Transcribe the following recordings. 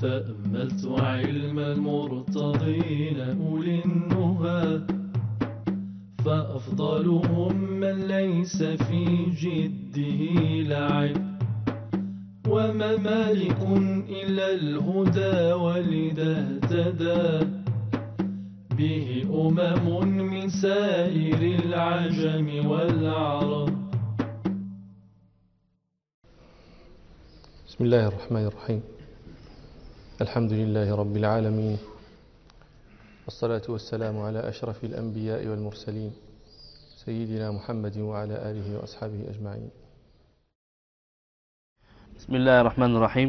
تأملت علم المرتضين أولي النهى، فأفضلهم من ليس في جده لعب، وما مالك إلا الهدى ولذا اهتدى به من سائر العجم والعرب. بسم الله الرحمن الرحيم. الحمد لله رب العالمين، والصلاة والسلام على أشرف الأنبياء والمرسلين سيدنا محمد وعلى آله وأصحابه أجمعين. بسم الله الرحمن الرحيم.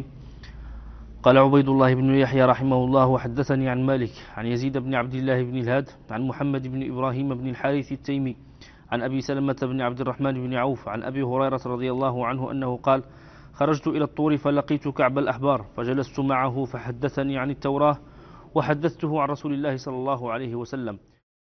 قال عبيد الله بن يحيى رحمه الله: وحدثني عن مالك عن يزيد بن عبد الله بن الهاد عن محمد بن إبراهيم بن الحارث التيمي عن أبي سلمة بن عبد الرحمن بن عوف عن أبي هريرة رضي الله عنه أنه قال: خرجت إلى الطور فلقيت كعب الأحبار فجلست معه فحدثني عن التوراة وحدثته عن رسول الله صلى الله عليه وسلم،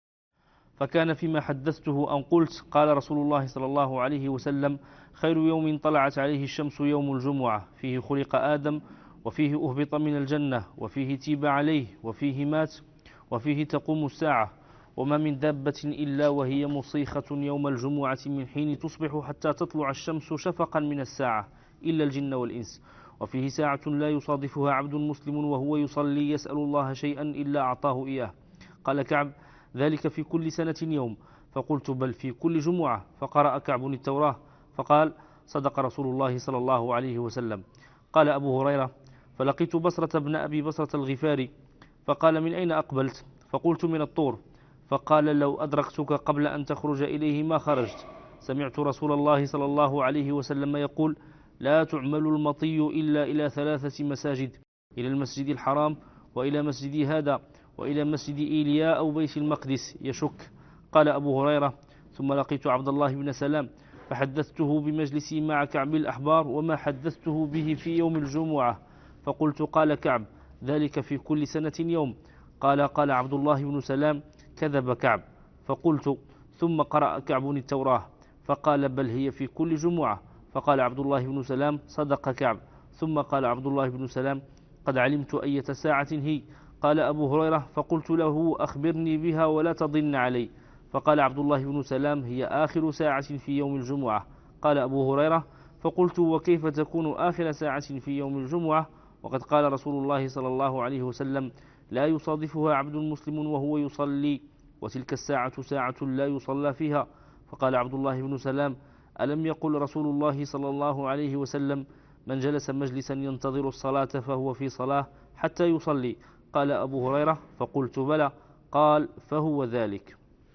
فكان فيما حدثته أن قلت: قال رسول الله صلى الله عليه وسلم: خير يوم طلعت عليه الشمس يوم الجمعة، فيه خلق آدم، وفيه أهبط من الجنة، وفيه تيب عليه، وفيه مات، وفيه تقوم الساعة، وما من دابة إلا وهي مصيخة يوم الجمعة من حين تصبح حتى تطلع الشمس شفقا من الساعة إلا الجن والإنس، وفيه ساعة لا يصادفها عبد مسلم وهو يصلي يسأل الله شيئا إلا أعطاه إياه. قال كعب: ذلك في كل سنة يوم. فقلت: بل في كل جمعة. فقرأ كعب التوراة فقال: صدق رسول الله صلى الله عليه وسلم. قال أبو هريرة: فلقيت بصرة بن أبي بصرة الغفاري فقال: من أين أقبلت؟ فقلت: من الطور. فقال: لو أدركتك قبل أن تخرج إليه ما خرجت. سمعت رسول الله صلى الله عليه وسلم يقول: لا تعمل المطي إلا إلى 3 مساجد: إلى المسجد الحرام، وإلى مسجد هذا، وإلى مسجد إيليا أو بيت المقدس. يشك. قال أبو هريرة: ثم لقيت عبد الله بن سلام فحدثته بمجلسي مع كعب الأحبار وما حدثته به في يوم الجمعة. فقلت: قال كعب: ذلك في كل سنة يوم. قال عبد الله بن سلام: كذب كعب. فقلت: ثم قرأ كعب التوراة فقال: بل هي في كل جمعة. فقال عبد الله بن سلام: صدق كعب. ثم قال عبد الله بن سلام: قد علمت أية ساعة هي. قال أبو هريرة: فقلت له: أخبرني بها ولا تضن علي. فقال عبد الله بن سلام: هي آخر ساعة في يوم الجمعة. قال أبو هريرة: فقلت: وكيف تكون آخر ساعة في يوم الجمعة وقد قال رسول الله صلى الله عليه وسلم: لا يصادفها عبد مسلم وهو يصلي، وتلك الساعة ساعة لا يصلى فيها. فقال عبد الله بن سلام: ألم يقل رسول الله صلى الله عليه وسلم: من جلس مجلسا ينتظر الصلاة فهو في صلاة حتى يصلي؟ قال أبو هريرة: فقلت: بلى. قال: فهو ذلك.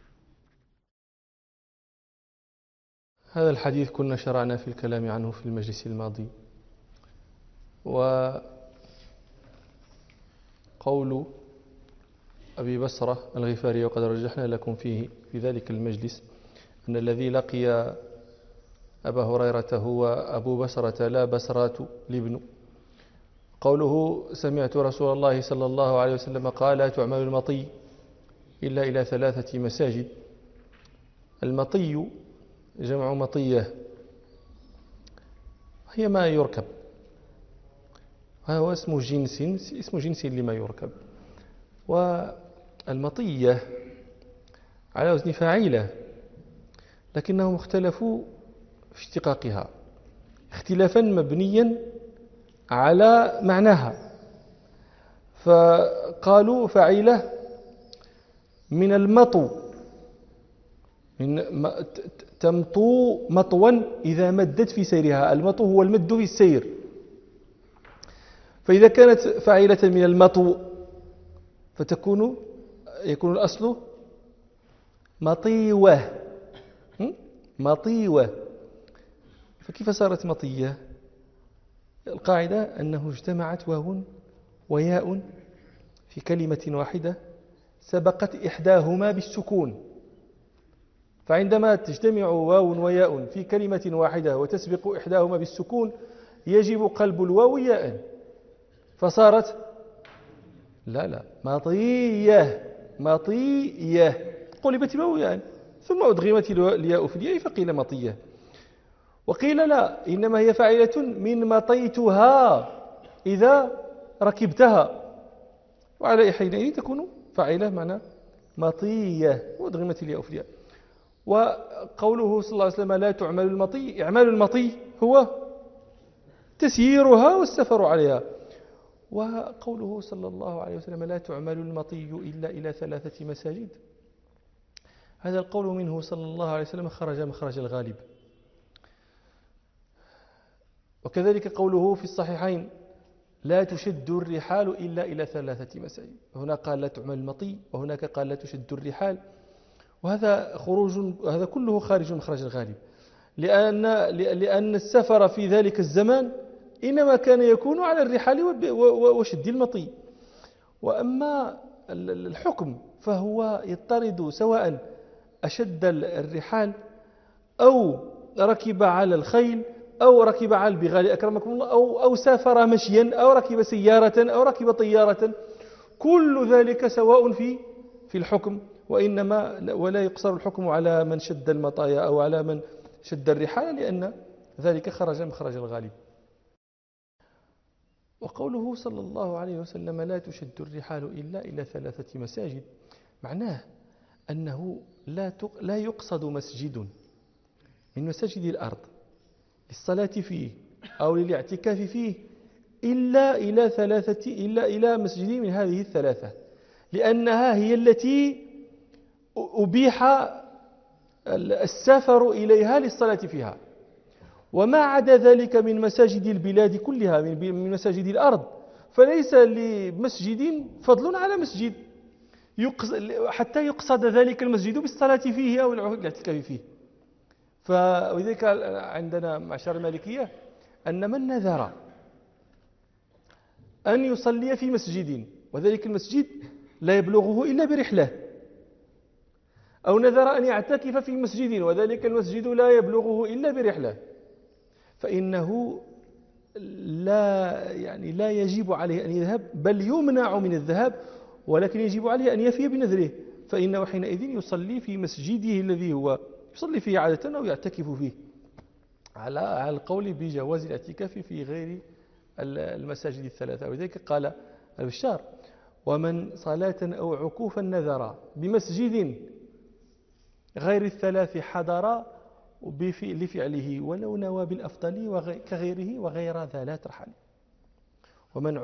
هذا الحديث كنا شرعنا في الكلام عنه في المجلس الماضي، وقول أبي بصرة الغفاري وقد رجحنا لكم فيه في ذلك المجلس أن الذي لقي أبا هريرة هو أبو بصرة لا بصرات لابن. قوله: سمعت رسول الله صلى الله عليه وسلم قال: لا تعمل المطي إلا إلى 3 مساجد. المطي جمع مطية، هي ما يركب، وهو اسم جنس لما يركب. والمطية على وزن فاعلة، لكنهم اختلفوا في اشتقاقها اختلافا مبنيا على معناها، فقالوا فاعلة من المطو، من تمطو مطوا إذا مدت في سيرها. المطو هو المد في السير، فإذا كانت فاعلة من المطو يكون الأصل مطيوة. مطيوة. فكيف صارت مطية؟ القاعدة أنه اجتمعت واو وياء في كلمة واحدة سبقت إحداهما بالسكون. فعندما تجتمع واو وياء في كلمة واحدة وتسبق إحداهما بالسكون يجب قلب الواو ياء، فصارت لا مطية قلبت الواو ياء ثم أدغمت الياء في الياء فقيل مطية. وقيل لا، إنما هي فاعلة من مطيتها إذا ركبتها، وعلى حينئذ تكون فاعلة معنى مطية وأدغمت الياء في الياء. وقوله صلى الله عليه وسلم لا تعمل المطي، إعمال المطي هو تسييرها والسفر عليها. وقوله صلى الله عليه وسلم لا تعمل المطي إلا إلى 3 مساجد، هذا القول منه صلى الله عليه وسلم خرج مخرج الغالب. وكذلك قوله في الصحيحين لا تشد الرحال إلا إلى 3 مساجد، هنا قال لا تعمل المطي وهناك قال لا تشد الرحال، وهذا هذا كله خارج مخرج الغالب، لأن السفر في ذلك الزمان إنما كان يكون على الرحال وشد المطي. وأما الحكم فهو يضطرد سواء أشد الرحال أو ركب على الخيل أو ركب على البغال أكرمكم الله أو سافر مشيا أو ركب سيارة أو ركب طيارة، كل ذلك سواء في الحكم، ولا يقصر الحكم على من شد المطايا أو على من شد الرحال، لأن ذلك خرج مخرج الغالب. وقوله صلى الله عليه وسلم لا تشد الرحال إلا إلى 3 مساجد، معناه أنه لا يقصد مسجد من مساجد الأرض للصلاة فيه أو للاعتكاف فيه إلا إلى مسجد من هذه 3، لأنها هي التي أبيح السفر إليها للصلاة فيها. وما عدا ذلك من مساجد البلاد كلها، من مساجد الأرض، فليس لمسجد فضل على مسجد حتى يقصد ذلك المسجد بالصلاة فيه أو الاعتكاف فيه. ولذلك عندنا معشر المالكية أن من نذر أن يصلي في مسجد وذلك المسجد لا يبلغه إلا برحلة، أو نذر أن يعتكف في مسجد وذلك المسجد لا يبلغه إلا برحلة، فإنه لا يجب عليه أن يذهب، بل يمنع من الذهاب، ولكن يجب عليه أن يفي بنذره، فإنه حينئذ يصلي في مسجده الذي هو يصلي فيه عادة أو يعتكف فيه، على القول بجواز الاعتكاف في غير المساجد 3. ولذلك قال البشار ومن صلاة أو عكوفا نذر بمسجد غير 3 حضر لفعله ولو نوى بالأفضل كغيره وغير ذا لا ترحل. ومن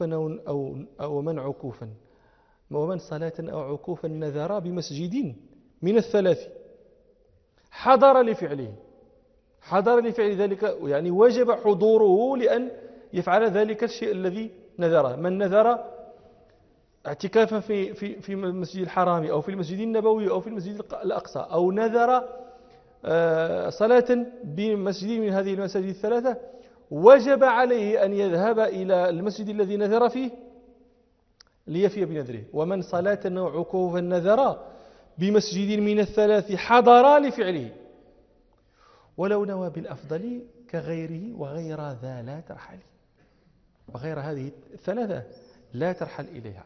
صلاة أو عكوفا نذر بمسجد من 3 حضر لفعل ذلك، يعني وجب حضوره لأن يفعل ذلك الشيء الذي نذره. من نذر اعتكافا في المسجد الحرام أو في المسجد النبوي أو في المسجد الأقصى، أو نذر صلاة بمسجد من هذه المساجد 3، وجب عليه أن يذهب إلى المسجد الذي نذر فيه ليفي بنذره. ومن صلاة أو عكوفا نذر بمسجد من 3 حضر لفعله ولو نوى بالأفضل كغيره وغير ذا لا ترحل، وغير هذه 3 لا ترحل إليها.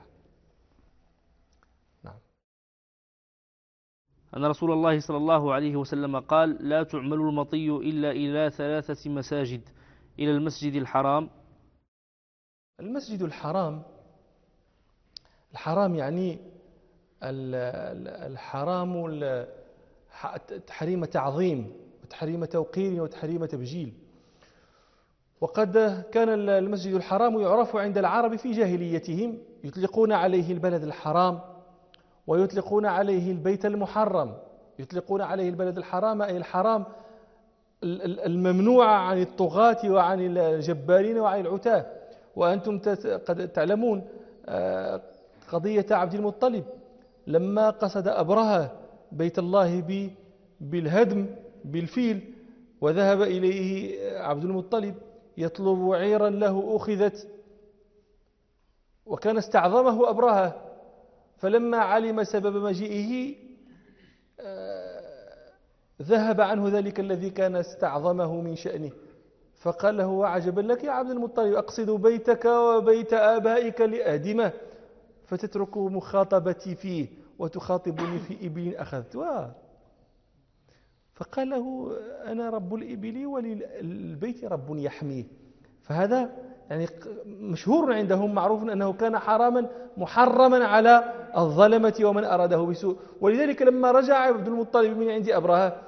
نعم. أن رسول الله صلى الله عليه وسلم قال لا تعمل المطي إلا إلى 3 مساجد، إلى المسجد الحرام. المسجد الحرام يعني الحرام تحريم تعظيم وتحريم توقير وتحريم تبجيل. وقد كان المسجد الحرام يعرف عند العرب في جاهليتهم، يطلقون عليه البلد الحرام ويطلقون عليه البيت المحرم. يطلقون عليه البلد الحرام أي الحرام الممنوع عن الطغاة وعن الجبارين وعن العتاة. وأنتم قد تعلمون قضية عبد المطلب لما قصد أبرهة بيت الله بالهدم بالفيل، وذهب إليه عبد المطلب يطلب عيرا له أخذت، وكان استعظمه أبرهة، فلما علم سبب مجيئه ذهب عنه ذلك الذي كان استعظمه من شأنه، فقال له وعجبا لك يا عبد المطلب، أقصد بيتك وبيت آبائك لأهدمه فتترك مخاطبتي فيه وتخاطبني في إبل أخذت. فقال له أنا رب الإبل وللبيت رب يحميه. فهذا يعني مشهور عندهم معروف أنه كان حراما محرما على الظلمة ومن أراده بسوء. ولذلك لما رجع عبد المطلب من عند أبرهة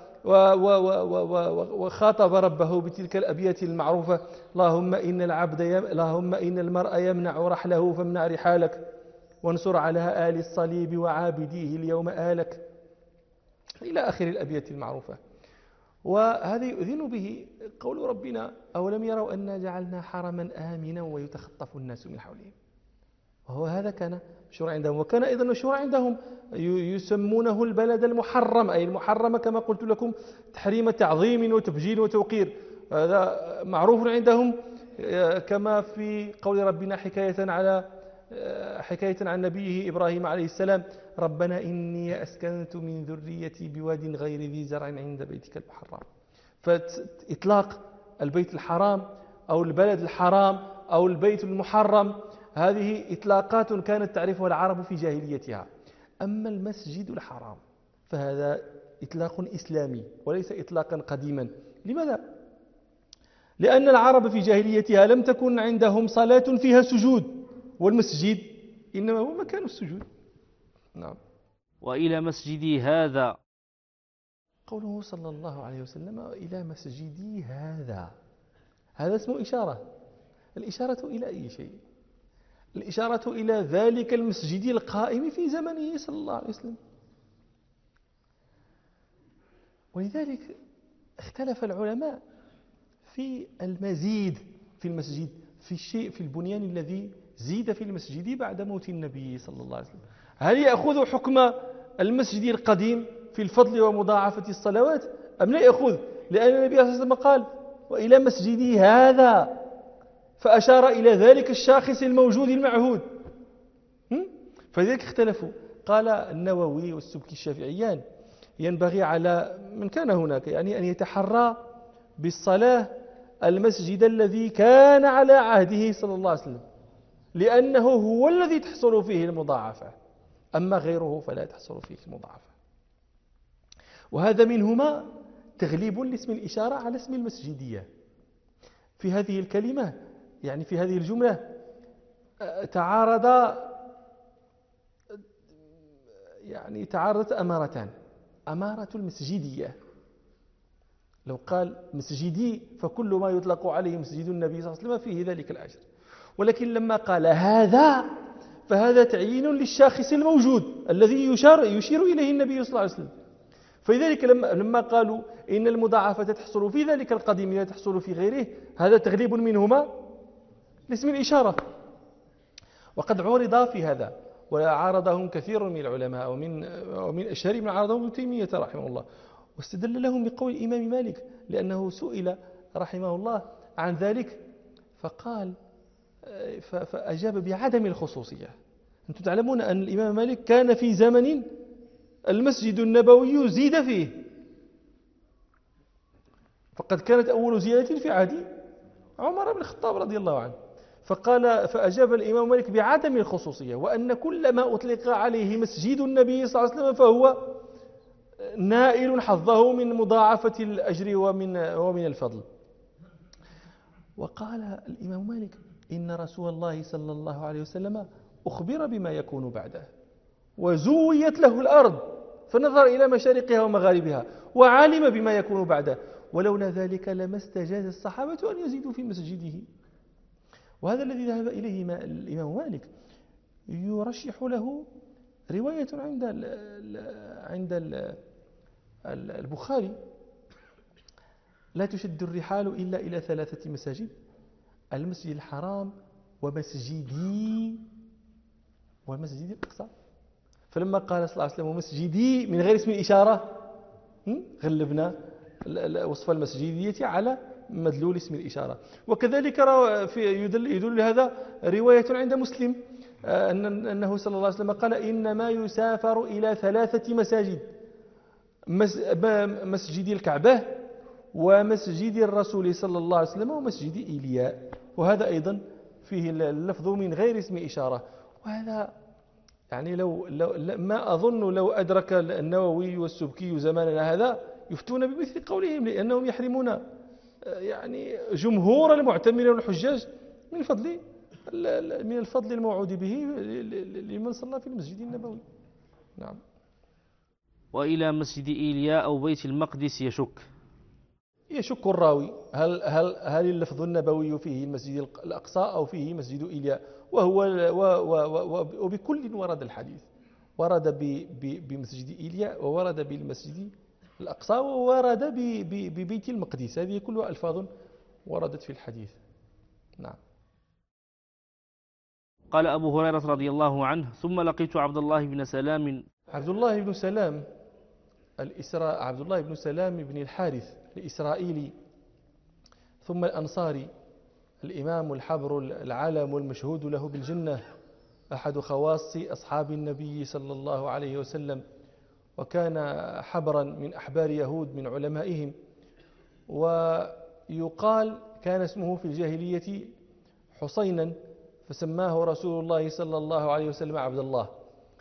وخاطب ربه بتلك الأبيات المعروفة: اللهم إن المرء يمنع رحله فامنع رحالك، وانصر على آل الصليب وعابديه اليوم آلك، إلى آخر الأبيات المعروفة. وهذا يؤذن به قول ربنا: أولم يروا أنا جعلنا حرما آمنا ويتخطف الناس من حولهم. وهو هذا كان مشهور عندهم. وكان أيضا مشهور عندهم يسمونه البلد المحرم، أي المحرم كما قلت لكم تحريم تعظيم وتبجيل وتوقير. هذا معروف عندهم، كما في قول ربنا حكاية عن نبيه إبراهيم عليه السلام: ربنا إني أسكنت من ذريتي بواد غير ذي زرع عند بيتك المحرم. فإطلاق البيت الحرام أو البلد الحرام أو البيت المحرم هذه إطلاقات كانت تعرفها العرب في جاهليتها. أما المسجد الحرام فهذا إطلاق إسلامي وليس إطلاقا قديما. لماذا؟ لأن العرب في جاهليتها لم تكن عندهم صلاة فيها سجود، والمسجد إنما هو مكان السجود. نعم. وإلى مسجدي هذا، قوله صلى الله عليه وسلم: إلى مسجدي هذا اسمه إشارة. الإشارة إلى أي شيء؟ الإشارة إلى ذلك المسجد القائم في زمنه صلى الله عليه وسلم. ولذلك اختلف العلماء في المزيد في المسجد، في البنيان الذي زيد في المسجد بعد موت النبي صلى الله عليه وسلم. هل يأخذ حكم المسجد القديم في الفضل ومضاعفة الصلوات أم لا يأخذ؟ لأن النبي صلى الله عليه وسلم قال: وإلى مسجدي هذا، فأشار إلى ذلك الشاخص الموجود المعهود. فلذلك اختلفوا. قال النووي والسبكي الشافعيان: ينبغي على من كان هناك يعني أن يتحرى بالصلاة المسجد الذي كان على عهده صلى الله عليه وسلم، لأنه هو الذي تحصل فيه المضاعفة، أما غيره فلا تحصل فيه المضاعفة. وهذا منهما تغليب لاسم الإشارة على اسم المسجدية. في هذه الكلمة يعني في هذه الجملة تعارضت أمارتان: أمارة المسجدية، لو قال مسجدي فكل ما يطلق عليه مسجد النبي صلى الله عليه وسلم فيه ذلك الأجر. ولكن لما قال هذا فهذا تعيين للشاخص الموجود الذي يشير إليه النبي صلى الله عليه وسلم. فلذلك لما قالوا إن المضاعفة تحصل في ذلك القديم لا تحصل في غيره، هذا تغليب منهما لاسم الإشارة. وقد عرض في هذا وعارضهم كثير من العلماء، ومن أشهر من عارضهم ابن تيمية رحمه الله، واستدل لهم بقول الإمام مالك، لأنه سئل رحمه الله عن ذلك فقال فأجاب بعدم الخصوصية. أنتم تعلمون أن الإمام مالك كان في زمن المسجد النبوي زيد فيه، فقد كانت أول زيادة في عهد عمر بن الخطاب رضي الله عنه. فأجاب الإمام مالك بعدم الخصوصية، وأن كل ما أطلق عليه مسجد النبي صلى الله عليه وسلم فهو نائل حظه من مضاعفة الأجر ومن الفضل. وقال الإمام مالك: إن رسول الله صلى الله عليه وسلم أخبر بما يكون بعده، وزويت له الأرض فنظر إلى مشارقها ومغاربها وعلم بما يكون بعده، ولولا ذلك لما استجاز الصحابة أن يزيدوا في مسجده. وهذا الذي ذهب إليه الإمام مالك يرشح له رواية عند البخاري: لا تشد الرحال إلا إلى 3 مساجد: المسجد الحرام ومسجدي والمسجد الأقصى. فلما قال صلى الله عليه وسلم ومسجدي من غير اسم الإشارة غلبنا وصف المسجدية على مدلول اسم الإشارة. وكذلك يدل هذا رواية عند مسلم أنه صلى الله عليه وسلم قال: إنما يسافر إلى 3 مساجد: مسجد الكعبة ومسجد الرسول صلى الله عليه وسلم ومسجد إيلياء. وهذا أيضا فيه اللفظ من غير اسم إشارة. وهذا يعني لو ما أظن لو أدرك النووي والسبكي زماننا هذا يفتون بمثل قولهم، لأنهم يحرمون يعني جمهور المعتمرين والحجاج من الفضل الموعود به لمن صلى في المسجد النبوي. نعم. وإلى مسجد إيليا أو بيت المقدس يشك الراوي هل اللفظ النبوي فيه المسجد الأقصى أو فيه مسجد إيليا، وبكل ورد الحديث، ورد بمسجد إيليا وورد بالمسجد الأقصى وورد ببيت المقدس، هذه كلها ألفاظ وردت في الحديث. نعم. قال أبو هريرة رضي الله عنه: ثم لقيت عبد الله بن سلام. عبد الله بن سلام عبد الله بن سلام بن الحارث الإسرائيلي ثم الأنصاري، الإمام الحبر العالم المشهود له بالجنة، أحد خواص أصحاب النبي صلى الله عليه وسلم، وكان حبرا من أحبار يهود من علمائهم، ويقال كان اسمه في الجاهلية حسينا فسماه رسول الله صلى الله عليه وسلم عبد الله.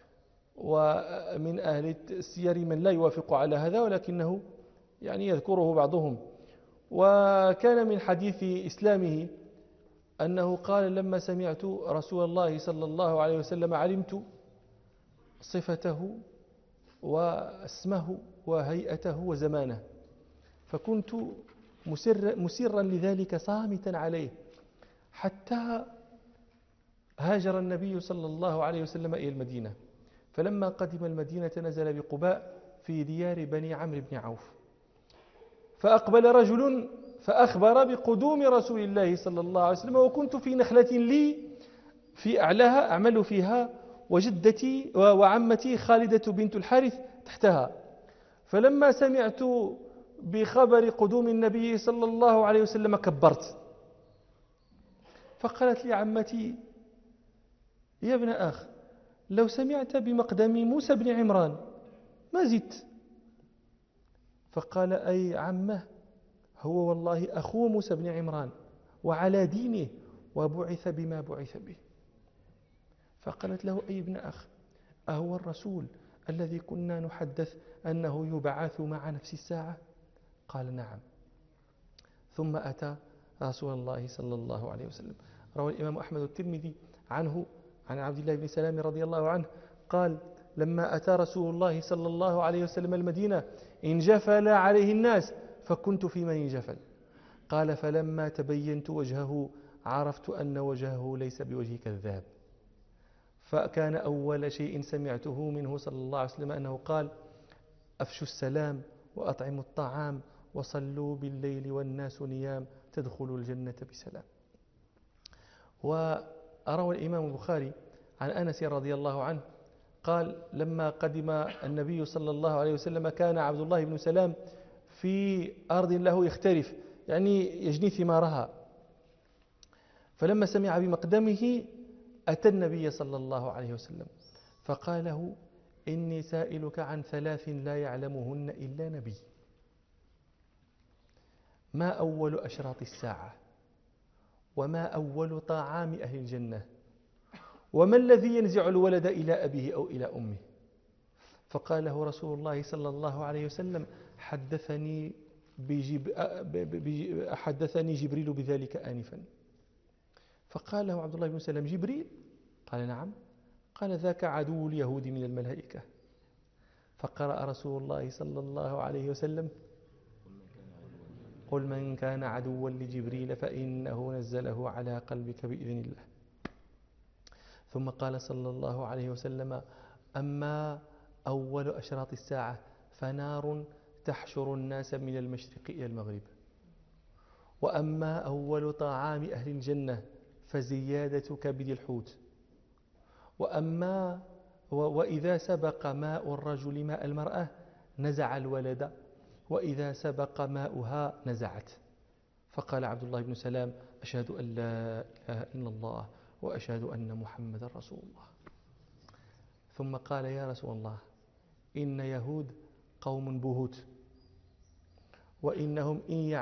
ومن أهل السير من لا يوافق على هذا، ولكنه يعني يذكره بعضهم. وكان من حديث إسلامه أنه قال: لما سمعت رسول الله صلى الله عليه وسلم علمت صفته واسمه وهيئته وزمانه، فكنت مسرا لذلك صامتا عليه، حتى هاجر النبي صلى الله عليه وسلم إلى المدينة. فلما قدم المدينة نزل بقباء في ديار بني عمرو بن عوف، فأقبل رجل فأخبر بقدوم رسول الله صلى الله عليه وسلم، وكنت في نخلة لي في أعلاها أعمل فيها، وجدتي وعمتي خالدة بنت الحارث تحتها. فلما سمعت بخبر قدوم النبي صلى الله عليه وسلم كبرت، فقالت لي عمتي: يا ابن أخ، لو سمعت بمقدم موسى بن عمران ما زدت. فقال: أي عمه، هو والله أخو موسى بن عمران وعلى دينه وبعث بما بعث به. فقالت له: أي ابن أخ، أهو الرسول الذي كنا نحدث أنه يبعث مع نفس الساعة؟ قال: نعم. ثم أتى رسول الله صلى الله عليه وسلم. روى الإمام أحمد الترمذي عنه عن عبد الله بن سلام رضي الله عنه قال: لما أتى رسول الله صلى الله عليه وسلم المدينة انجفل عليه الناس، فكنت في من انجفل. قال: فلما تبينت وجهه عرفت أن وجهه ليس بوجه كذاب. فكان أول شيء سمعته منه صلى الله عليه وسلم أنه قال: أفشوا السلام وأطعموا الطعام وصلوا بالليل والناس نيام تدخلوا الجنة بسلام. وروى الإمام البخاري عن أنس رضي الله عنه قال: لما قدم النبي صلى الله عليه وسلم كان عبد الله بن سلام في أرض له يختلف، يعني يجني ثمارها. فلما سمع بمقدمه أتى النبي صلى الله عليه وسلم فقال له: إني سائلك عن ثلاث لا يعلمهن إلا نبي. ما أول أشراط الساعة؟ وما أول طعام أهل الجنة؟ وما الذي ينزع الولد إلى أبيه أو إلى أمه؟ فقال له رسول الله صلى الله عليه وسلم: حدثني جبريل بذلك آنفا. فقال له عبد الله بن سلام: جبريل؟ قال: نعم. قال: ذاك عدو اليهود من الملائكة. فقرأ رسول الله صلى الله عليه وسلم: قل من كان عدوا لجبريل فإنه نزله على قلبك بإذن الله. ثم قال صلى الله عليه وسلم: أما أول أشراط الساعة فنار تحشر الناس من المشرق إلى المغرب. وأما أول طعام أهل الجنة فزيادة كبد الحوت. وإذا سبق ماء الرجل ماء المرأة نزع الولد، وإذا سبق ماؤها نزعت. فقال عبد الله بن سلام: أشهد أن لا إله إلا الله وأشهد أن محمد رسول الله. ثم قال: يا رسول الله، إن يهود قوم بهوت، وإنهم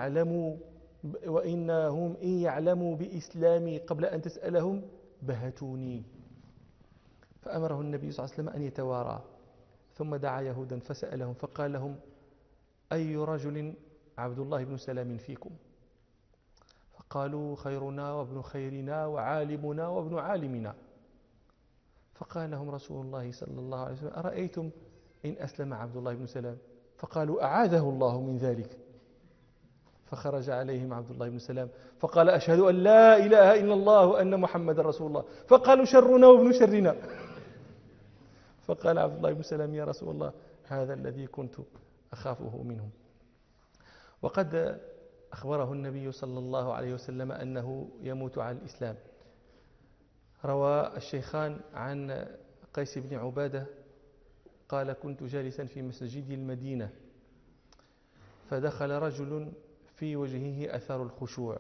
إن يعلموا بإسلامي قبل أن تسألهم بهتوني. فأمره النبي صلى الله عليه وسلم أن يتوارى، ثم دعا يهودا فسألهم فقال لهم: أي رجل عبد الله بن سلام فيكم؟ فقالوا خيرنا وابن خيرنا وعالمنا وابن عالمنا. فقال لهم رسول الله صلى الله عليه وسلم: أرأيتم إن أسلم عبد الله بن سلام؟ فقالوا: أعاذه الله من ذلك. فخرج عليهم عبد الله بن سلام فقال: أشهد أن لا إله إلا الله وأن محمد رسول الله. فقالوا: شرنا وابن شرنا. فقال عبد الله بن سلام: يا رسول الله، هذا الذي كنت أخافه منهم. وقد أخبره النبي صلى الله عليه وسلم أنه يموت على الإسلام. روى الشيخان عن قيس بن عبادة قال: كنت جالسا في مسجد المدينة فدخل رجل في وجهه أثر الخشوع،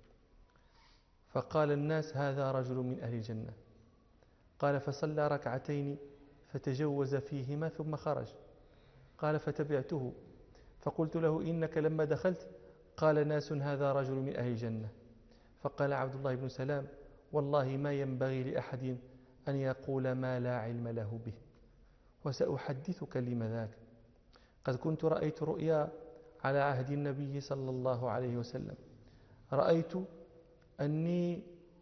فقال الناس: هذا رجل من أهل الجنة. قال: فصلى ركعتين فتجوز فيهما ثم خرج. قال: فتبعته فقلت له: إنك لما دخلت قال ناس: هذا رجل من أهل الجنة. فقال عبد الله بن سلام: والله ما ينبغي لأحد أن يقول ما لا علم له به، وسأحدثك لما ذاك. قد كنت رأيت رؤيا على عهد النبي صلى الله عليه وسلم. رأيت أني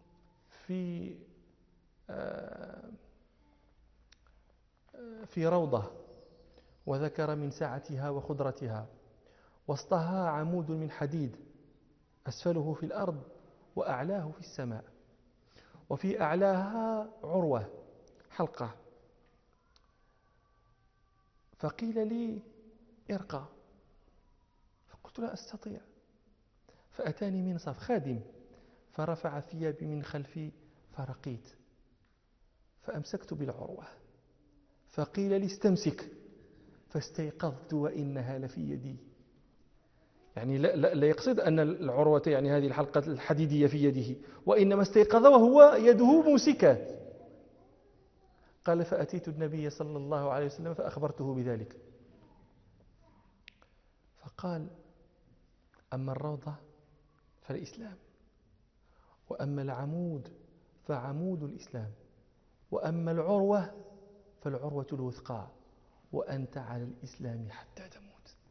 في روضة، وذكر من سعتها وخضرتها، وسطها عمود من حديد، أسفله في الأرض وأعلاه في السماء، وفي أعلاها عروة حلقة. فقيل لي: ارقى. فقلت: لا أستطيع. فأتاني منصف خادم فرفع ثيابي من خلفي فرقيت، فأمسكت بالعروة، فقيل لي: استمسك. فاستيقظت وإنها لفي يدي. يعني لا يقصد أن العروة يعني هذه الحلقة الحديدية في يده، وإنما استيقظ وهو يده ممسكة. قال: فأتيت النبي صلى الله عليه وسلم فأخبرته بذلك، فقال: أما الروضة فالإسلام، وأما العمود فعمود الإسلام، وأما العروة فالعروة الوثقى، وأنت على الإسلام حتى تموت.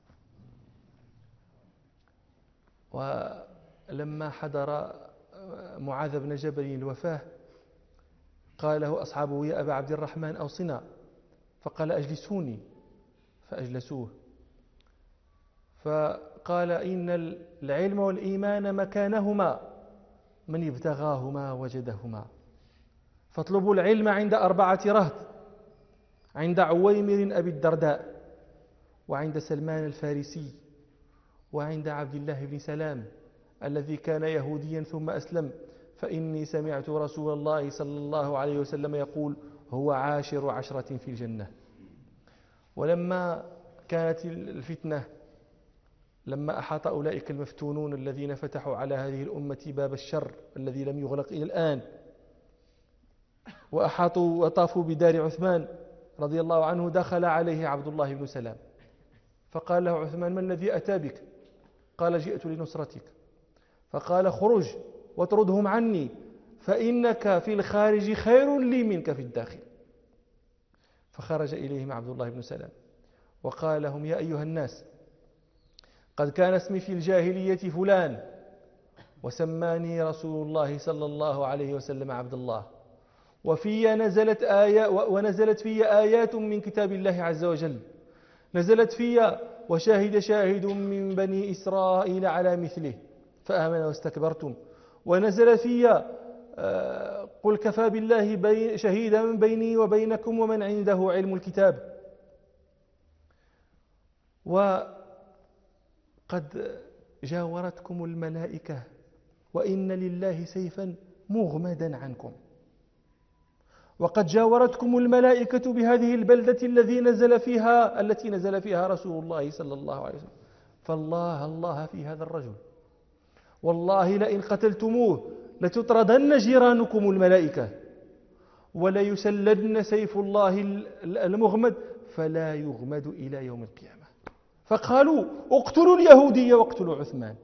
ولما حضر معاذ بن جبل الوفاة قال له أصحابه: يا أبا عبد الرحمن أوصنا. فقال: أجلسوني. فأجلسوه، فقال: إن العلم والإيمان مكانهما، من ابتغاهما وجدهما. فاطلبوا العلم عند 4 رهط: عند عويمر أبي الدرداء، وعند سلمان الفارسي، وعند عبد الله بن سلام الذي كان يهوديا ثم أسلم، فإني سمعت رسول الله صلى الله عليه وسلم يقول: هو عاشر 10 في الجنة. ولما كانت الفتنة، لما أحاط أولئك المفتونون الذين فتحوا على هذه الأمة باب الشر الذي لم يغلق إلى الآن، وأحاطوا وطافوا بدار عثمان رضي الله عنه، دخل عليه عبد الله بن سلام فقال له عثمان: ما الذي أتى بك؟ قال: جئت لنصرتك. فقال: خرج واطردهم عني، فإنك في الخارج خير لي منك في الداخل. فخرج إليهم عبد الله بن سلام وقال لهم: يا أيها الناس، قد كان اسمي في الجاهلية فلان، وسماني رسول الله صلى الله عليه وسلم عبد الله، ونزلت في آيات من كتاب الله عز وجل، نزلت في: وشاهد شاهد من بني إسرائيل على مثله فآمن واستكبرتم، ونزل في: قل كفى بالله شهيدا بيني وبينكم ومن عنده علم الكتاب. وقد جاورتكم الملائكة، وإن لله سيفا مغمدا عنكم. وقد جاورتكم الملائكة بهذه البلدة التي نزل فيها رسول الله صلى الله عليه وسلم، فالله في هذا الرجل، والله لئن قتلتموه لتطردن جيرانكم الملائكة، وليسلدن سيف الله المغمد فلا يغمد إلى يوم القيامة. فقالوا: اقتلوا اليهودي واقتلوا عثمان.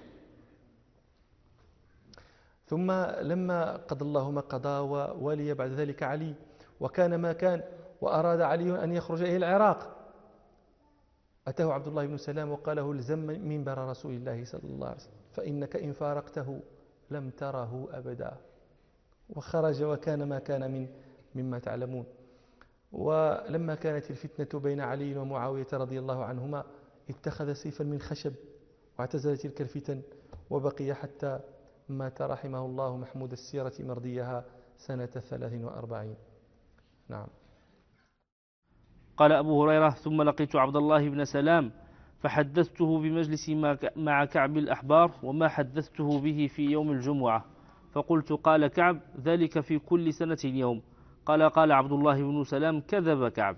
ثم لما قضى الله ما قضى وولي بعد ذلك علي، وكان ما كان، وأراد علي أن يخرج إلى العراق، أتاه عبد الله بن سلام وقال له: الزم منبر رسول الله صلى الله عليه وسلم، فإنك إن فارقته لم تره أبدا، وخرج وكان ما كان مما تعلمون. ولما كانت الفتنة بين علي ومعاوية رضي الله عنهما اتخذ سيفا من خشب واعتزل تلك الفتن، وبقي حتى مات رحمه الله محمود السيرة مرديها سنة 43. نعم. قال أبو هريرة: ثم لقيت عبد الله بن سلام فحدثته بمجلسي مع كعب الأحبار وما حدثته به في يوم الجمعة، فقلت: قال كعب: ذلك في كل سنة يوم. قال عبد الله بن سلام: كذب كعب.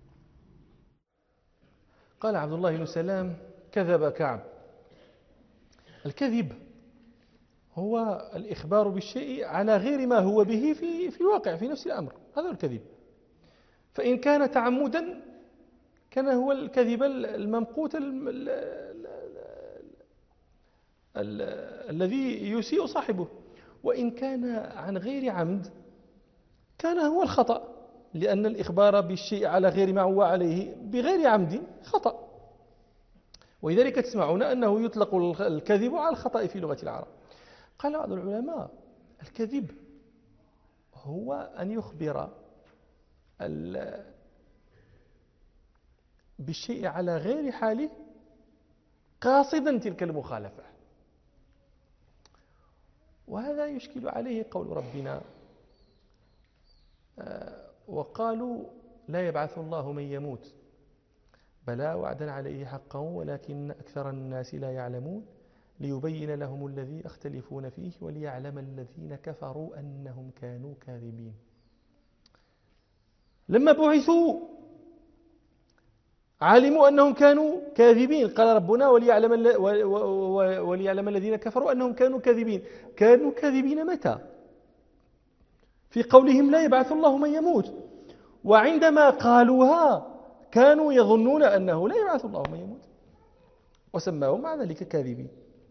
قال عبد الله بن سلام: كذب كعب. الكذب هو الإخبار بالشيء على غير ما هو به في الواقع في نفس الأمر، هذا الكذب. فإن كان تعمدا كان هو الكذب الممقوت الذي يسيء صاحبه، وإن كان عن غير عمد كان هو الخطأ، لأن الإخبار بالشيء على غير ما هو عليه بغير عمد خطأ. ولذلك تسمعون أنه يطلق الكذب على الخطأ في لغة العرب. قال بعض العلماء: الكذب هو أن يخبر بالشيء على غير حاله قاصدا تلك المخالفة. وهذا يشكل عليه قول ربنا: وقالوا لا يبعث الله من يموت بلى وعدا عليه حقا ولكن أكثر الناس لا يعلمون ليبين لهم الذي يختلفون فيه وليعلم الذين كفروا أنهم كانوا كاذبين. لما بعثوا علموا أنهم كانوا كاذبين، قال ربنا: وليعلم الذين كفروا أنهم كانوا كاذبين. كانوا كاذبين متى؟ في قولهم لا يبعث الله من يموت، وعندما قالوها كانوا يظنون أنه لا يبعث الله من يموت، وسماهم مع ذلك كاذبين.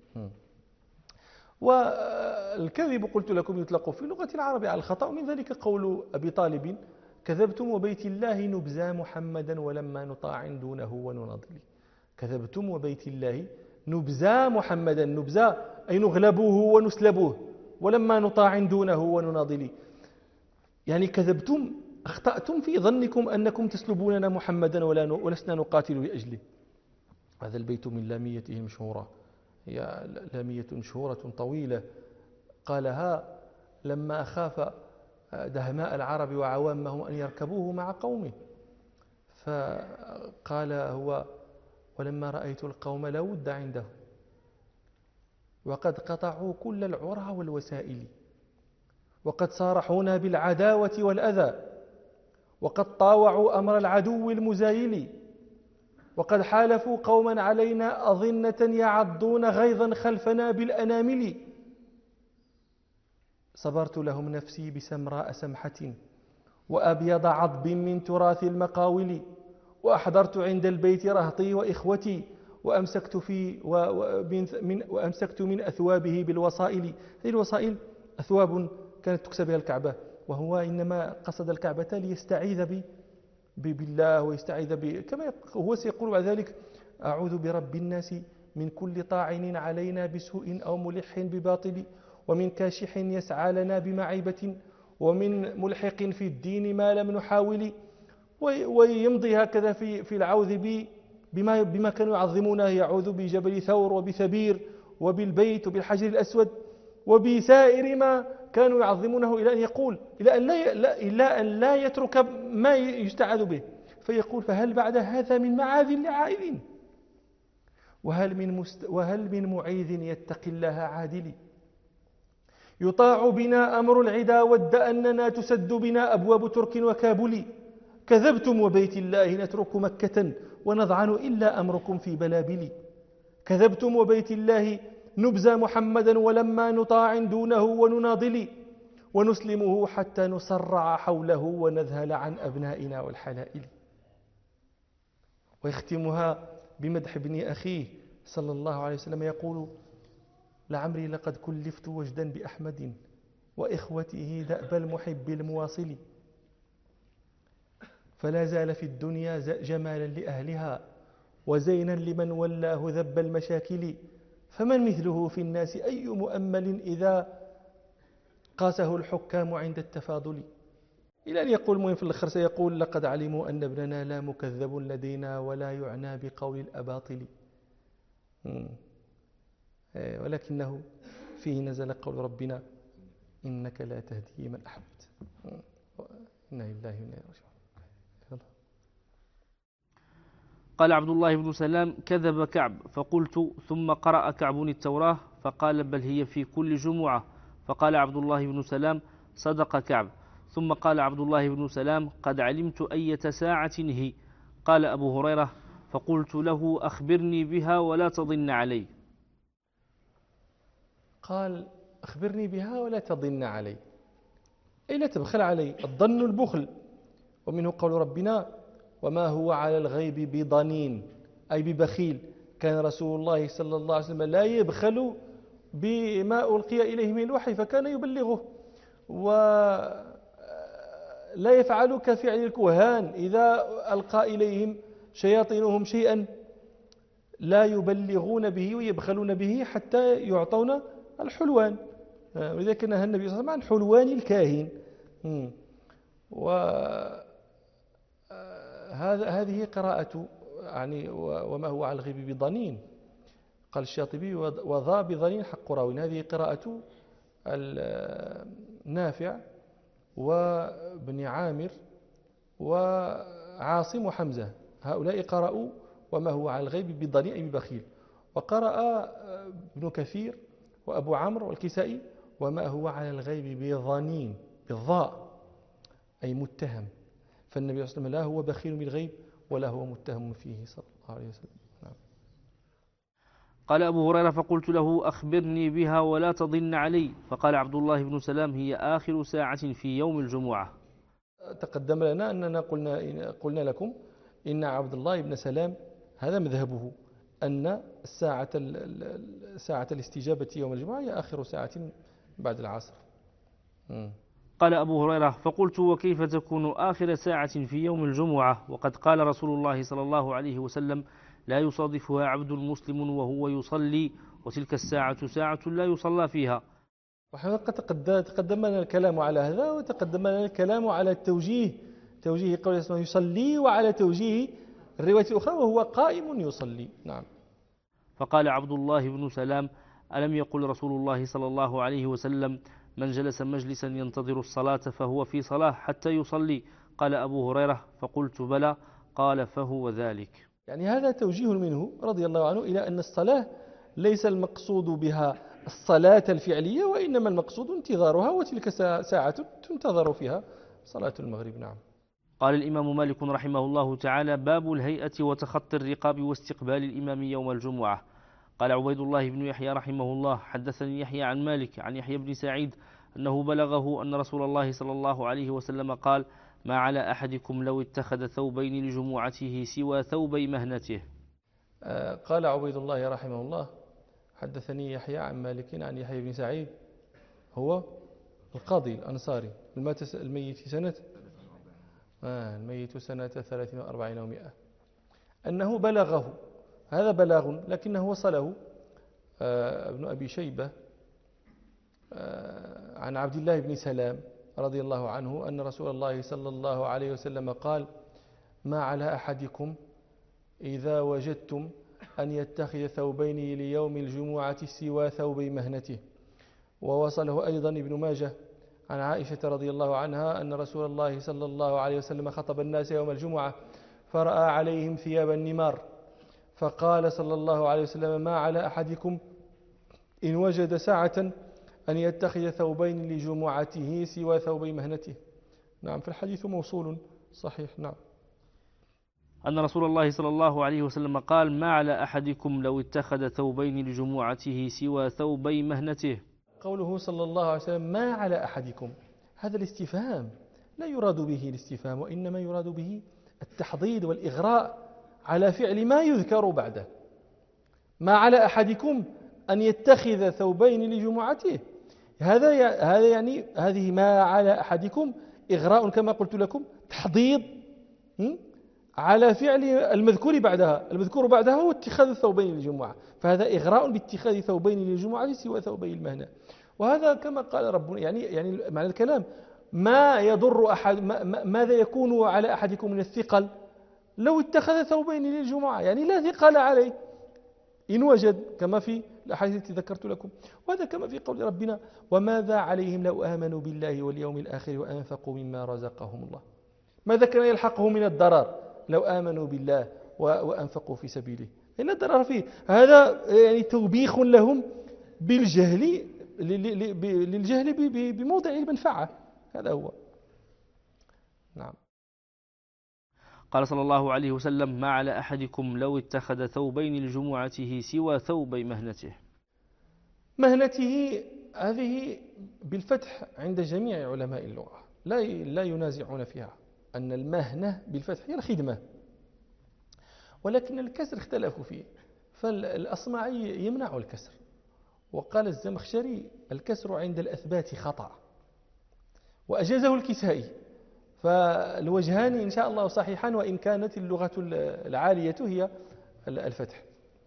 والكذب قلت لكم يطلق في لغة العرب على الخطأ، ومن ذلك قول أبي طالب: كذبتم وبيت الله نبزى محمدا ولما نطاع دونه ونناضل. كذبتم وبيت الله نبزى محمدا، نبزى أي نغلبوه ونسلبوه، ولما نطاع دونه ونناضل، يعني كذبتم، أخطأتم في ظنكم أنكم تسلبوننا محمدا ولسنا نقاتل لأجله. هذا البيت من لاميته المشهورة، هي لامية مشهورة طويلة قالها لما خاف دهماء العرب وعوامهم أن يركبوه مع قومه، فقال هو: ولما رأيت القوم لا ود عنده وقد قطعوا كل العرى والوسائل وقد صارحونا بالعداوة والأذى وقد طاوعوا أمر العدو المزايل وقد حالفوا قوما علينا أظنة يعضون غيظا خلفنا بالأنامل. صبرت لهم نفسي بسمراء سمحة وأبيض عضب من تراث المقاول وأحضرت عند البيت رهطي وإخوتي وأمسكت من أثوابه بالوصائل. هذه الوصائل أثواب كانت تكسى بها الكعبة، وهو إنما قصد الكعبة ليستعيذ بالله ويستعيذ كما هو سيقول بعد ذلك: أعوذ برب الناس من كل طاعن علينا بسوء أو ملح بباطل ومن كاشح يسعى لنا بمعيبة ومن ملحق في الدين ما لم نحاول. ويمضي هكذا في العوذ بما كانوا يعظمونه، يعوذ بجبل ثور وبثبير وبالبيت وبالحجر الأسود وبسائر ما كانوا يعظمونه، إلى أن يقول إلى أن لا يترك ما يستعاذ به، فيقول: فهل بعد هذا من معاذ لعائذ وهل من معيذ يتقي الله عادل يطاع بنا أمر العدا ود أننا تسد بنا أبواب ترك وكابل. كذبتم وبيت الله نترك مكة ونضعن إلا أمركم في بلابل. كذبتم وبيت الله نبزى محمدا ولما نطاع دونه ونناضل ونسلمه حتى نصرع حوله ونذهل عن أبنائنا والحلائل. ويختمها بمدح ابن أخيه صلى الله عليه وسلم يقول: لعمري لقد كلفت وجدا بأحمد وإخوته دأب المحب المواصل فلا زال في الدنيا جمالا لأهلها وزينا لمن ولاه ذب المشاكل فمن مثله في الناس أي مؤمل إذا قاسه الحكام عند التفاضل. إلى أن يقول المهم في الآخر سيقول لقد علموا أن ابننا لا مكذب لدينا ولا يعنى بقول الأباطل. ولكنه فيه نزل قول ربنا إنك لا تهدي من أحببت. إنا لله وإنا إليه راجعون. قال عبد الله بن سلام كذب كعب فقلت ثم قرأ كعب التوراة فقال بل هي في كل جمعة. فقال عبد الله بن سلام صدق كعب. ثم قال عبد الله بن سلام قد علمت أية ساعة هي. قال أبو هريرة فقلت له أخبرني بها ولا تضن علي. قال أخبرني بها ولا تضن علي، أي لا تبخل علي. الظن البخل، ومنه قول ربنا وما هو على الغيب بضنين أي ببخيل. كان رسول الله صلى الله عليه وسلم لا يبخل بما ألقي إليه من الوحي فكان يبلغه، ولا يفعل كفعل الكهان إذا ألقى إليهم شياطينهم شيئا لا يبلغون به ويبخلون به حتى يعطون الحلوان. ولذلك نهى النبي صلى الله عليه وسلم عن حلوان الكاهن. هذه قراءة يعني وما هو على الغيب بضنين. قال الشاطبي وذا بضنين حق راوي. هذه قراءة النافع وابن عامر وعاصم وحمزة، هؤلاء قرأوا وما هو على الغيب بضنين أي ببخيل. وقرأ ابن كثير وأبو عمرو والكسائي وما هو على الغيب بضنين بالضاء أي متهم. فالنبي صلى الله عليه وسلم لا هو بخيل بالغيب ولا هو متهم فيه صلى الله عليه وسلم. نعم. قال أبو هريرة فقلت له أخبرني بها ولا تضن علي. فقال عبد الله بن سلام هي آخر ساعة في يوم الجمعة. تقدم لنا أننا قلنا لكم إن عبد الله بن سلام هذا مذهبه أن ساعة الاستجابة يوم الجمعة هي آخر ساعة بعد العصر. قال أبو هريرة فقلت وكيف تكون آخر ساعة في يوم الجمعة وقد قال رسول الله صلى الله عليه وسلم لا يصادفها عبد مسلم وهو يصلي وتلك الساعة ساعة لا يصلى فيها. تقدم لنا الكلام على هذا، وتقدم لنا الكلام على توجيه قول اسمه يصلي، وعلى توجيه الرواية الأخرى وهو قائم يصلي. نعم. فقال عبد الله بن سلام ألم يقل رسول الله صلى الله عليه وسلم من جلس مجلسا ينتظر الصلاة فهو في صلاة حتى يصلي؟ قال أبو هريرة فقلت بلى. قال فهو ذلك. يعني هذا توجيه منه رضي الله عنه إلى أن الصلاة ليس المقصود بها الصلاة الفعلية، وإنما المقصود انتظارها، وتلك ساعة تنتظر فيها صلاة المغرب. نعم. قال الإمام مالك رحمه الله تعالى باب الهيئة وتخطي الرقاب واستقبال الإمام يوم الجمعة. قال عبيد الله بن يحيى رحمه الله حدثني يحيى عن مالك عن يحيى بن سعيد أنه بلغه أن رسول الله صلى الله عليه وسلم قال ما على أحدكم لو اتخذ ثوبين لجمعته سوى ثوبي مهنته. قال عبيد الله رحمه الله حدثني يحيى عن مالك عن يحيى بن سعيد هو القاضي الأنصاري الميت سنة 43 و100 أنه بلغه، هذا بلاغ لكنه وصله ابن أبي شيبة عن عبد الله بن سلام رضي الله عنه أن رسول الله صلى الله عليه وسلم قال ما على أحدكم إذا وجدتم أن يتخذ ثوبين ليوم الجمعة سوى ثوبي مهنته. ووصله أيضا ابن ماجه عن عائشة رضي الله عنها أن رسول الله صلى الله عليه وسلم خطب الناس يوم الجمعة فرأى عليهم ثياب النمار فقال صلى الله عليه وسلم ما على أحدكم إن وجد ساعة أن يتخذ ثوبين لجمعته سوى ثوبي مهنته. نعم. فالحديث موصول صحيح. نعم. أن رسول الله صلى الله عليه وسلم قال ما على أحدكم لو اتخذ ثوبين لجمعته سوى ثوبي مهنته. قوله صلى الله عليه وسلم ما على أحدكم، هذا الاستفهام لا يراد به الاستفهام، وإنما يراد به التحضيض والإغراء على فعل ما يذكر بعده. ما على أحدكم أن يتخذ ثوبين لجمعته، هذا يعني هذه ما على أحدكم إغراء كما قلت لكم، تحضيض على فعل المذكور بعدها. المذكور بعدها هو اتخاذ الثوبين للجمعة، فهذا إغراء باتخاذ ثوبين للجمعة سوى ثوبي المهنة. وهذا كما قال ربنا، يعني معنى الكلام ما يضر أحد، ماذا يكون على أحدكم من الثقل لو اتخذ ثوبين للجمعة، يعني لا ثقل عليه إن وجد، كما في الأحاديث التي ذكرت لكم. وهذا كما في قول ربنا: وماذا عليهم لو آمنوا بالله واليوم الآخر وأنفقوا مما رزقهم الله. ماذا كان يلحقه من الضرر لو آمنوا بالله وأنفقوا في سبيله؟ لا ضرر فيه. هذا يعني توبيخ لهم بالجهل، للجهل بموضع المنفعة. هذا هو. نعم. قال صلى الله عليه وسلم: ما على أحدكم لو اتخذ ثوبين لجمعته سوى ثوبي مهنته. مهنته هذه بالفتح عند جميع علماء اللغة، لا ينازعون فيها أن المهنة بالفتح هي الخدمة، ولكن الكسر اختلفوا فيه. فالأصمعي يمنع الكسر، وقال الزمخشري: الكسر عند الأثبات خطأ، وأجازه الكسائي. فالوجهان إن شاء الله صحيحان، وإن كانت اللغة العالية هي الفتح.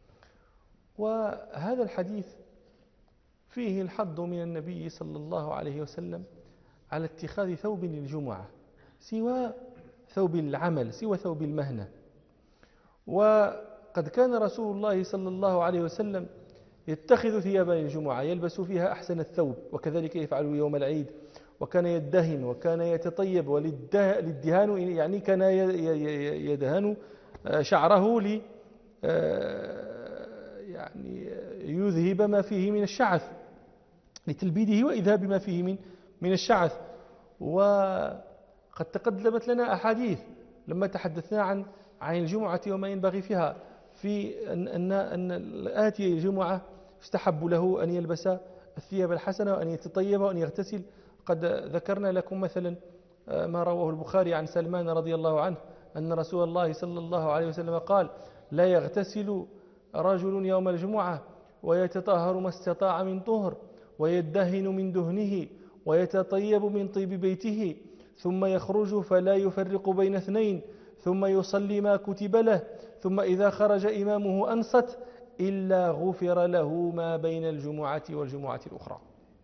وهذا الحديث فيه الحض من النبي صلى الله عليه وسلم على اتخاذ ثوب للجمعة سوى ثوب العمل، سوى ثوب المهنة. وقد كان رسول الله صلى الله عليه وسلم يتخذ ثيابا للجمعة يلبس فيها أحسن الثوب، وكذلك يفعل يوم العيد، وكان يدهن وكان يتطيب. وللدهان يعني كان يدهن شعره يعني يذهب ما فيه من الشعث، لتلبيده وإذهاب ما فيه من الشعث. وقد تقدمت لنا أحاديث لما تحدثنا عن الجمعة وما ينبغي فيها، في أن الآتي الجمعة يستحب له أن يلبس الثياب الحسنة وأن يتطيب وأن يغتسل. قد ذكرنا لكم مثلا ما رواه البخاري عن سلمان رضي الله عنه أن رسول الله صلى الله عليه وسلم قال: لا يغتسل رجل يوم الجمعة ويتطهر ما استطاع من طهر، ويدهن من دهنه، ويتطيب من طيب بيته، ثم يخرج فلا يفرق بين اثنين، ثم يصلي ما كتب له، ثم إذا خرج إمامه أنصت إلا غفر له ما بين الجمعة والجمعة الأخرى.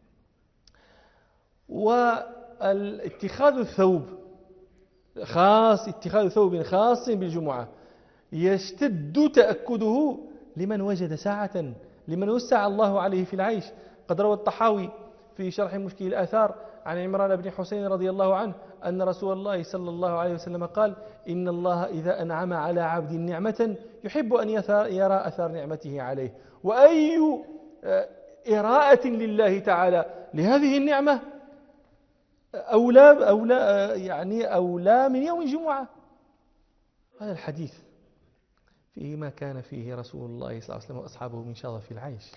والاتخاذ الثوب خاص، اتخاذ ثوب خاص بالجمعة يشتد تأكده لمن وجد ساعة، لمن وسع الله عليه في العيش. قد روى الطحاوي في شرح مشكل الآثار عن عمران بن حسين رضي الله عنه أن رسول الله صلى الله عليه وسلم قال: إن الله إذا أنعم على عبد نعمة يحب أن يرى أثر نعمته عليه. وأي إراءة لله تعالى لهذه النعمة أولى من يوم الجمعة. هذا الحديث فيه ما كان فيه رسول الله صلى الله عليه وسلم وأصحابه من شظف العيش،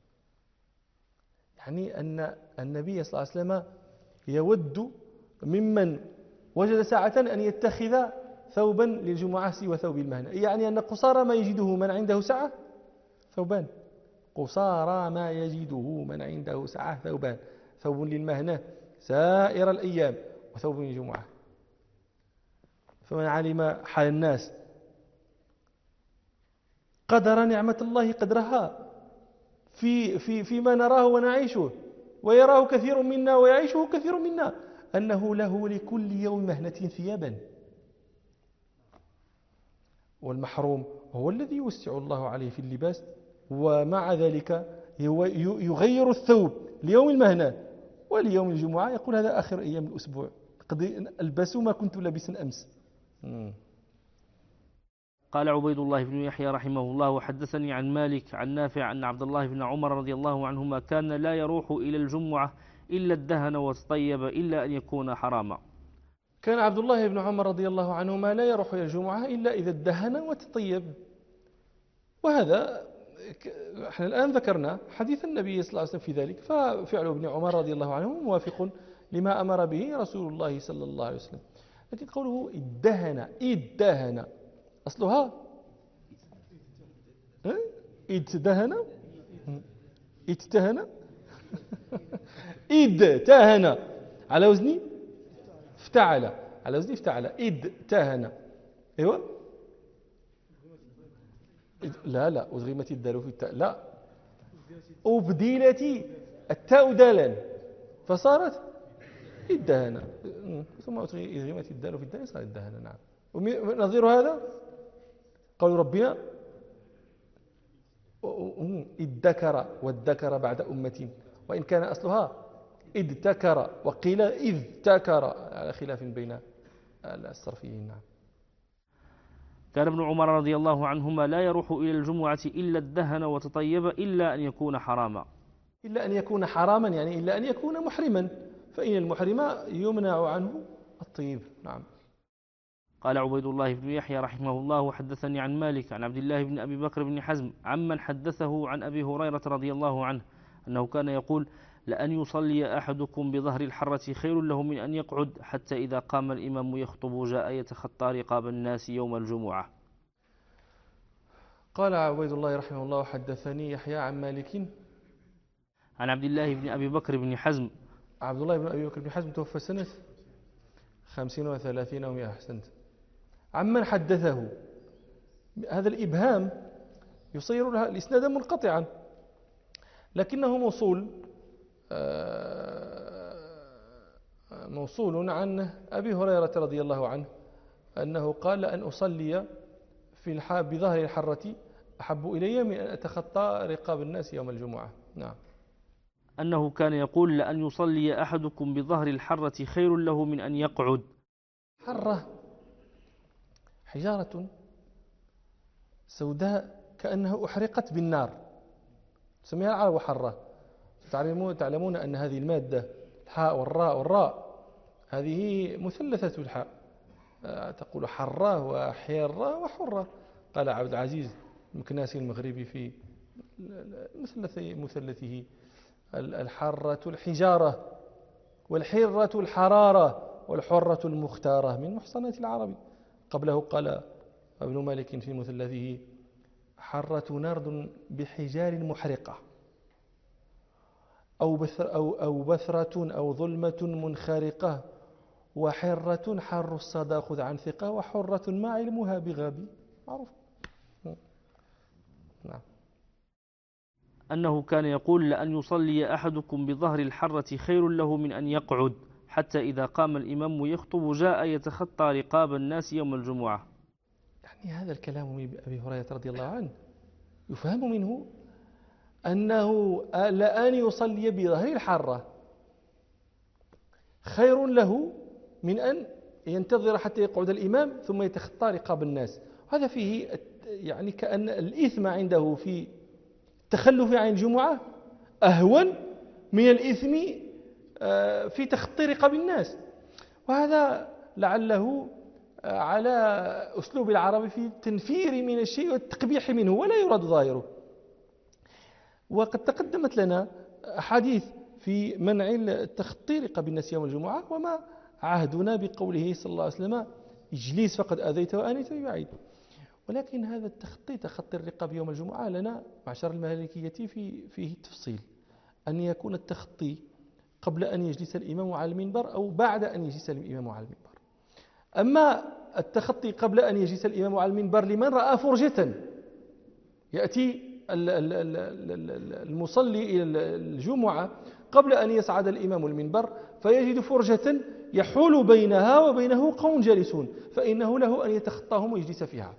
يعني أن النبي صلى الله عليه وسلم يود ممن وجد ساعة أن يتخذ ثوبا للجمعة سوى ثوب المهنة، يعني أن قصارى ما يجده من عنده ساعة ثوبان، قصارى ما يجده من عنده ساعة ثوبان، ثوب للمهنة سائر الأيام وثوب للجمعة. فمن علم حال الناس قدر نعمة الله قدرها فيما نراه ونعيشه، ويراه كثير منا ويعيشه كثير منا، أنه له لكل يوم مهنة ثيابا. والمحروم هو الذي يوسع الله عليه في اللباس، ومع ذلك يغير الثوب ليوم المهنة وليوم الجمعة، يقول هذا آخر أيام الأسبوع، قد ألبس ما كنت لابسا أمس. قال عبيد الله بن يحيى رحمه الله: وحدثني عن مالك عن نافع أن عبد الله بن عمر رضي الله عنهما كان لا يروح إلى الجمعة إلا الدهن والطيب إلا أن يكون حراما. كان عبد الله بن عمر رضي الله عنهما لا يروح إلى الجمعة إلا إذا ادهن وتطيب. وهذا احنا الآن ذكرنا حديث النبي صلى الله عليه وسلم في ذلك، ففعل ابن عمر رضي الله عنه موافق لما أمر به رسول الله صلى الله عليه وسلم. لكن قوله ادهن أصلها اتدهن ادتهن على وزن افتعل، ادتهن. ايوه لا أدغمت الدال في التاء، لا، أبدلت التاء دالا فصارت الدهنة، ثم أدغمت الدال في الدال صارت الدهنة. نعم. نظير هذا قول ربنا ادكر والذكر بعد أمة، وإن كان أصلها ادتكر وقيل إذ تكر، على خلاف بين الصرفيين. نعم. كان ابن عمر رضي الله عنهما لا يروح إلى الجمعة إلا الدهن وتطيب إلا أن يكون حراما. إلا أن يكون حراما يعني إلا أن يكون محرما، فإن المحرم يمنع عنه الطيب. نعم. قال عبيد الله بن يحيى رحمه الله وحدثني عن مالك عن عبد الله بن أبي بكر بن حزم عمن حدثه عن أبي هريرة رضي الله عنه أنه كان يقول لأن يصلي أحدكم بظهر الحرة خير له من أن يقعد حتى إذا قام الإمام يخطب جاء يتخطى رقاب الناس يوم الجمعة. قال عبيد الله رحمه الله وحدثني يحيى عن مالك عن عبد الله بن أبي بكر بن حزم. عبد الله بن أبي بكر بن حزم توفى سنة 50 و30 و100. أحسنت. عمن حدثه، هذا الإبهام يصير لها الإسناد منقطعا لكنه موصول عن أبي هريرة رضي الله عنه أنه قال أن أصلي بظهر الحرة أحب إلي من أن أتخطى رقاب الناس يوم الجمعة. نعم. أنه كان يقول لأن يصلي أحدكم بظهر الحرة خير له من أن يقعد. حرة حجارة سوداء كأنها أحرقت بالنار، تسميها العرب حرة. تعلمون أن هذه المادة الحاء والراء هذه مثلثة الحاء، تقول حرة وحرة وحرة. قال عبد العزيز المكناسي المغربي في مثلثه الحرة الحجارة والحرة الحرارة والحرة المختارة من محصنات العرب. قبله قال ابن مالك في مثلثه حرة نرد بحجار محرقة أو بثرة أو ظلمة منخرقة وحرة حر الصدى خذ عن ثقة وحرة ما علمها بغابي. معروف. نعم. أنه كان يقول لأن يصلي أحدكم بظهر الحرة خير له من أن يقعد حتى إذا قام الإمام يخطب جاء يتخطى رقاب الناس يوم الجمعة. يعني هذا الكلام من أبي هريرة رضي الله عنه يفهم منه أنه لأن يصلي بظهر الحرة خير له من أن ينتظر حتى يقعد الإمام ثم يتخطى رقاب الناس. هذا فيه يعني كأن الإثم عنده في التخلف عن الجمعة أهون من الإثم في تخطي رقاب الناس، وهذا لعله على أسلوب العرب في التنفير من الشيء والتقبيح منه ولا يراد ظاهره. وقد تقدمت لنا أحاديث في منع تخطي رقاب الناس يوم الجمعة، وما عهدنا بقوله صلى الله عليه وسلم اجلس فقد أذيت وآنيت ببعيد. ولكن هذا تخطي الرقاب يوم الجمعة لنا معشر المالكية فيه التفصيل، أن يكون التخطي قبل أن يجلس الإمام على المنبر أو بعد أن يجلس الإمام على المنبر. أما التخطي قبل أن يجلس الإمام على المنبر لمن رأى فرجة، يأتي المصلي إلى الجمعة قبل أن يصعد الإمام المنبر فيجد فرجة يحول بينها وبينه قوم جالسون، فإنه له أن يتخطاهم ويجلس فيها،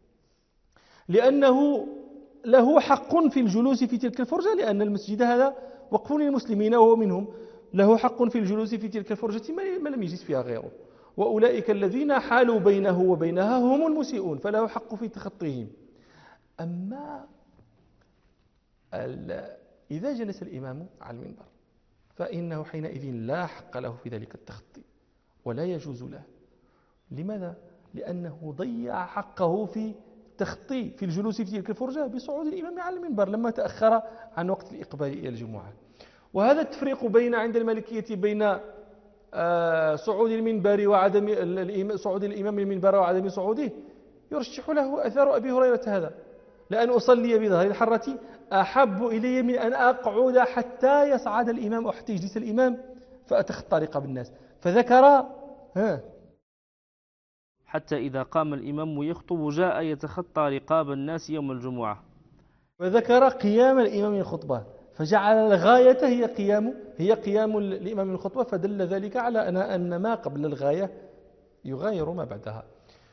لأنه له حق في الجلوس في تلك الفرجة، لأن المسجد هذا وقف للمسلمين وهو منهم، له حق في الجلوس في تلك الفرجة ما لم يجلس فيها غيره، وأولئك الذين حالوا بينه وبينها هم المسيئون فله حق في تخطيهم. أما إذا جلس الإمام على المنبر فإنه حينئذ لا حق له في ذلك التخطي ولا يجوز له. لماذا؟ لأنه ضيع حقه في التخطي في الجلوس في تلك الفرجة بصعود الإمام على المنبر لما تأخر عن وقت الإقبال إلى الجمعة. وهذا التفريق بين عند المالكية بين صعود المنبر وعدم صعود الإمام المنبر وعدم صعوده يرشح له أثر أبي هريرة هذا، لأن أصلي بظهر الحرة أحب إلي من أن أقعد حتى يصعد الإمام أو حتى يجلس الإمام فأتخطى رقاب الناس. فذكر حتى إذا قام الإمام يخطب جاء يتخطى رقاب الناس يوم الجمعة. وذكر قيام الإمام الخطبة، فجعل الغاية هي قيام الإمام الخطبة، فدل ذلك على أن ما قبل الغاية يغاير ما بعدها.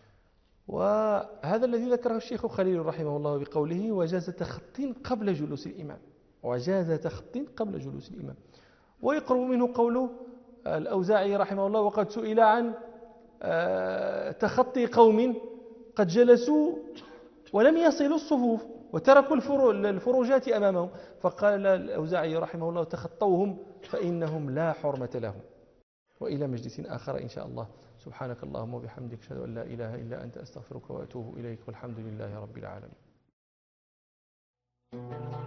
وهذا الذي ذكره الشيخ خليل رحمه الله بقوله وجاز تخطي قبل جلوس الإمام، وجاز تخطي قبل جلوس الإمام. ويقرب منه قوله الأوزاعي رحمه الله وقد سئل عن تخطي قوم قد جلسوا ولم يصلوا الصفوف وتركوا الفروجات أمامهم، فقال الأوزاعي رحمه الله تخطوهم فإنهم لا حرمة لهم. وإلى مجلس آخر إن شاء الله. سبحانك اللهم وبحمدك أشهد أن لا إله إلا أنت أستغفرك وأتوب إليك، والحمد لله رب العالمين.